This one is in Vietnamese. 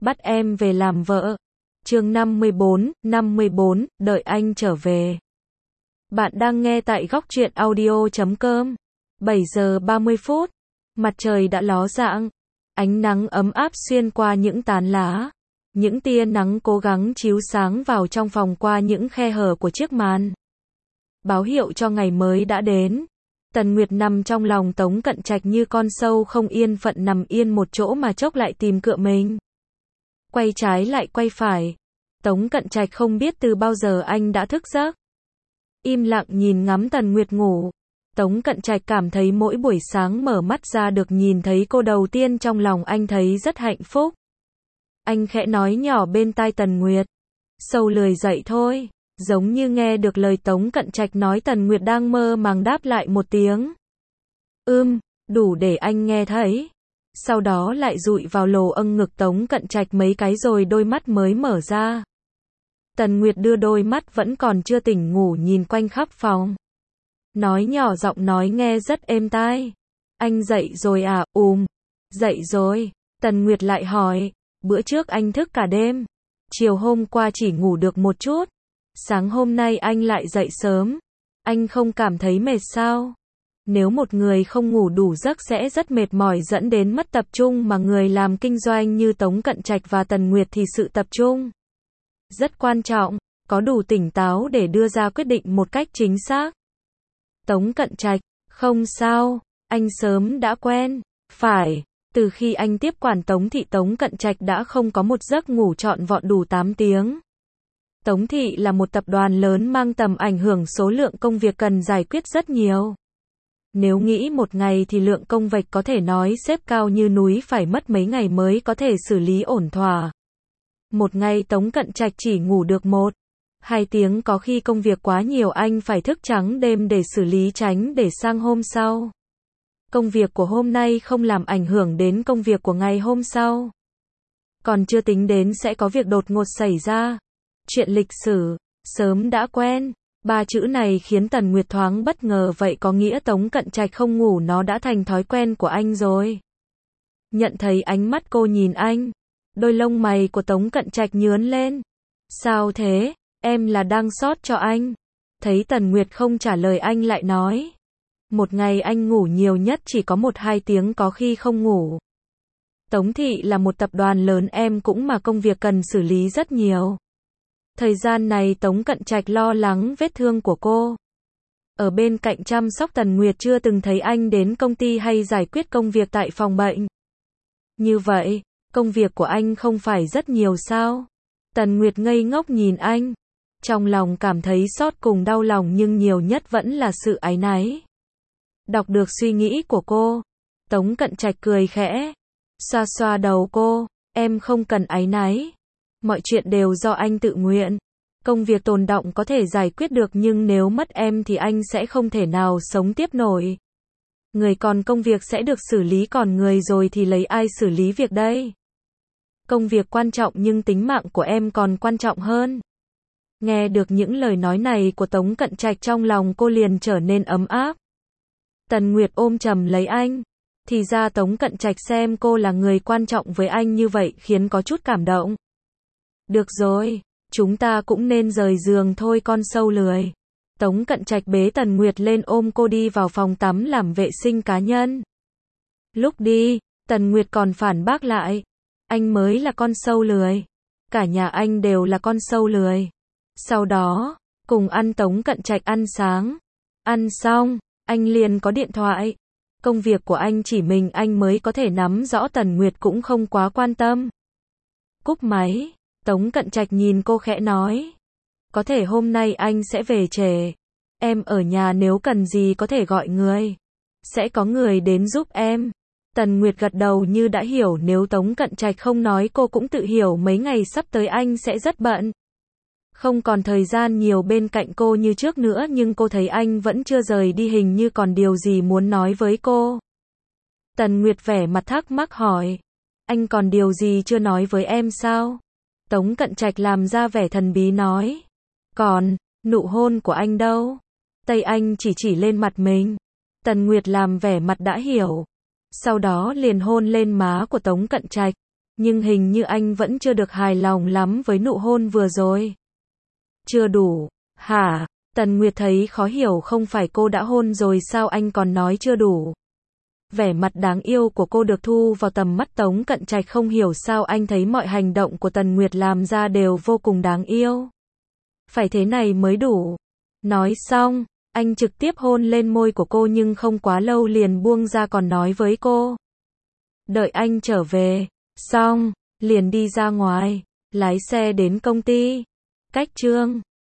bắt em về làm vợ. Chương 54, đợi anh trở về. Bạn đang nghe tại góc truyện audio.com. 7 giờ 30 phút. Mặt trời đã ló dạng. Ánh nắng ấm áp xuyên qua những tán lá. Những tia nắng cố gắng chiếu sáng vào trong phòng qua những khe hở của chiếc màn. Báo hiệu cho ngày mới đã đến. Tần Nguyệt nằm trong lòng Tống Cận Trạch như con sâu không yên phận nằm yên một chỗ mà chốc lại tìm cựa mình. Quay trái lại quay phải. Tống Cận Trạch không biết từ bao giờ anh đã thức giấc. Im lặng nhìn ngắm Tần Nguyệt ngủ. Tống Cận Trạch cảm thấy mỗi buổi sáng mở mắt ra được nhìn thấy cô đầu tiên trong lòng anh thấy rất hạnh phúc. Anh khẽ nói nhỏ bên tai Tần Nguyệt. Sâu lười dậy thôi. Giống như nghe được lời Tống Cận Trạch nói, Tần Nguyệt đang mơ màng đáp lại một tiếng. Đủ để anh nghe thấy. Sau đó lại dụi vào lồ âng ngực Tống Cận Trạch mấy cái rồi đôi mắt mới mở ra. Tần Nguyệt đưa đôi mắt vẫn còn chưa tỉnh ngủ nhìn quanh khắp phòng. Nói nhỏ giọng nói nghe rất êm tai. Anh dậy rồi à? Dậy rồi. Tần Nguyệt lại hỏi. Bữa trước anh thức cả đêm. Chiều hôm qua chỉ ngủ được một chút. Sáng hôm nay anh lại dậy sớm. Anh không cảm thấy mệt sao? Nếu một người không ngủ đủ giấc sẽ rất mệt mỏi dẫn đến mất tập trung, mà người làm kinh doanh như Tống Cận Trạch và Tần Nguyệt thì sự tập trung rất quan trọng, có đủ tỉnh táo để đưa ra quyết định một cách chính xác. Tống Cận Trạch, không sao, anh sớm đã quen. Phải, từ khi anh tiếp quản Tống Thị, Tống Cận Trạch đã không có một giấc ngủ trọn vẹn đủ 8 tiếng. Tống Thị là một tập đoàn lớn mang tầm ảnh hưởng, số lượng công việc cần giải quyết rất nhiều. Nếu nghĩ một ngày thì lượng công việc có thể nói xếp cao như núi, phải mất mấy ngày mới có thể xử lý ổn thỏa. Một ngày Tống Cận Trạch chỉ ngủ được 1-2 tiếng, có khi công việc quá nhiều anh phải thức trắng đêm để xử lý tránh để sang hôm sau. Công việc của hôm nay không làm ảnh hưởng đến công việc của ngày hôm sau. Còn chưa tính đến sẽ có việc đột ngột xảy ra. Chuyện lịch sử, sớm đã quen. 3 chữ này khiến Tần Nguyệt thoáng bất ngờ, vậy có nghĩa Tống Cận Trạch không ngủ nó đã thành thói quen của anh rồi. Nhận thấy ánh mắt cô nhìn anh, đôi lông mày của Tống Cận Trạch nhướng lên. Sao thế, em là đang sót cho anh. Thấy Tần Nguyệt không trả lời anh lại nói. Một ngày anh ngủ nhiều nhất chỉ có 1-2 tiếng, có khi không ngủ. Tống Thị là một tập đoàn lớn em cũng mà công việc cần xử lý rất nhiều. Thời gian này Tống Cận Trạch lo lắng vết thương của cô. Ở bên cạnh chăm sóc Tần Nguyệt, chưa từng thấy anh đến công ty hay giải quyết công việc tại phòng bệnh. Như vậy, công việc của anh không phải rất nhiều sao? Tần Nguyệt ngây ngốc nhìn anh. Trong lòng cảm thấy xót cùng đau lòng, nhưng nhiều nhất vẫn là sự áy náy. Đọc được suy nghĩ của cô, Tống Cận Trạch cười khẽ. Xoa xoa đầu cô. Em không cần áy náy. Mọi chuyện đều do anh tự nguyện. Công việc tồn đọng có thể giải quyết được, nhưng nếu mất em thì anh sẽ không thể nào sống tiếp nổi. Người còn công việc sẽ được xử lý, còn người rồi thì lấy ai xử lý việc đây? Công việc quan trọng nhưng tính mạng của em còn quan trọng hơn. Nghe được những lời nói này của Tống Cận Trạch, trong lòng cô liền trở nên ấm áp. Tần Nguyệt ôm chầm lấy anh. Thì ra Tống Cận Trạch xem cô là người quan trọng với anh như vậy khiến có chút cảm động. Được rồi, chúng ta cũng nên rời giường thôi con sâu lười. Tống Cận Trạch bế Tần Nguyệt lên ôm cô đi vào phòng tắm làm vệ sinh cá nhân. Lúc đi, Tần Nguyệt còn phản bác lại. Anh mới là con sâu lười. Cả nhà anh đều là con sâu lười. Sau đó, cùng ăn Tống Cận Trạch ăn sáng. Ăn xong, anh liền có điện thoại. Công việc của anh chỉ mình anh mới có thể nắm rõ, Tần Nguyệt cũng không quá quan tâm. Cúp máy. Tống Cận Trạch nhìn cô khẽ nói. Có thể hôm nay anh sẽ về trễ. Em ở nhà nếu cần gì có thể gọi người. Sẽ có người đến giúp em. Tần Nguyệt gật đầu như đã hiểu, nếu Tống Cận Trạch không nói cô cũng tự hiểu mấy ngày sắp tới anh sẽ rất bận. Không còn thời gian nhiều bên cạnh cô như trước nữa, nhưng cô thấy anh vẫn chưa rời đi, hình như còn điều gì muốn nói với cô. Tần Nguyệt vẻ mặt thắc mắc hỏi. Anh còn điều gì chưa nói với em sao? Tống Cận Trạch làm ra vẻ thần bí nói. Còn, nụ hôn của anh đâu? Tay anh chỉ lên mặt mình. Tần Nguyệt làm vẻ mặt đã hiểu. Sau đó liền hôn lên má của Tống Cận Trạch. Nhưng hình như anh vẫn chưa được hài lòng lắm với nụ hôn vừa rồi. Chưa đủ, hả? Tần Nguyệt thấy khó hiểu, không phải cô đã hôn rồi sao anh còn nói chưa đủ. Vẻ mặt đáng yêu của cô được thu vào tầm mắt Tống Cận Trạch, không hiểu sao anh thấy mọi hành động của Tần Nguyệt làm ra đều vô cùng đáng yêu. Phải thế này mới đủ. Nói xong, anh trực tiếp hôn lên môi của cô nhưng không quá lâu liền buông ra, còn nói với cô. Đợi anh trở về. Xong, liền đi ra ngoài, lái xe đến công ty. Cách Trương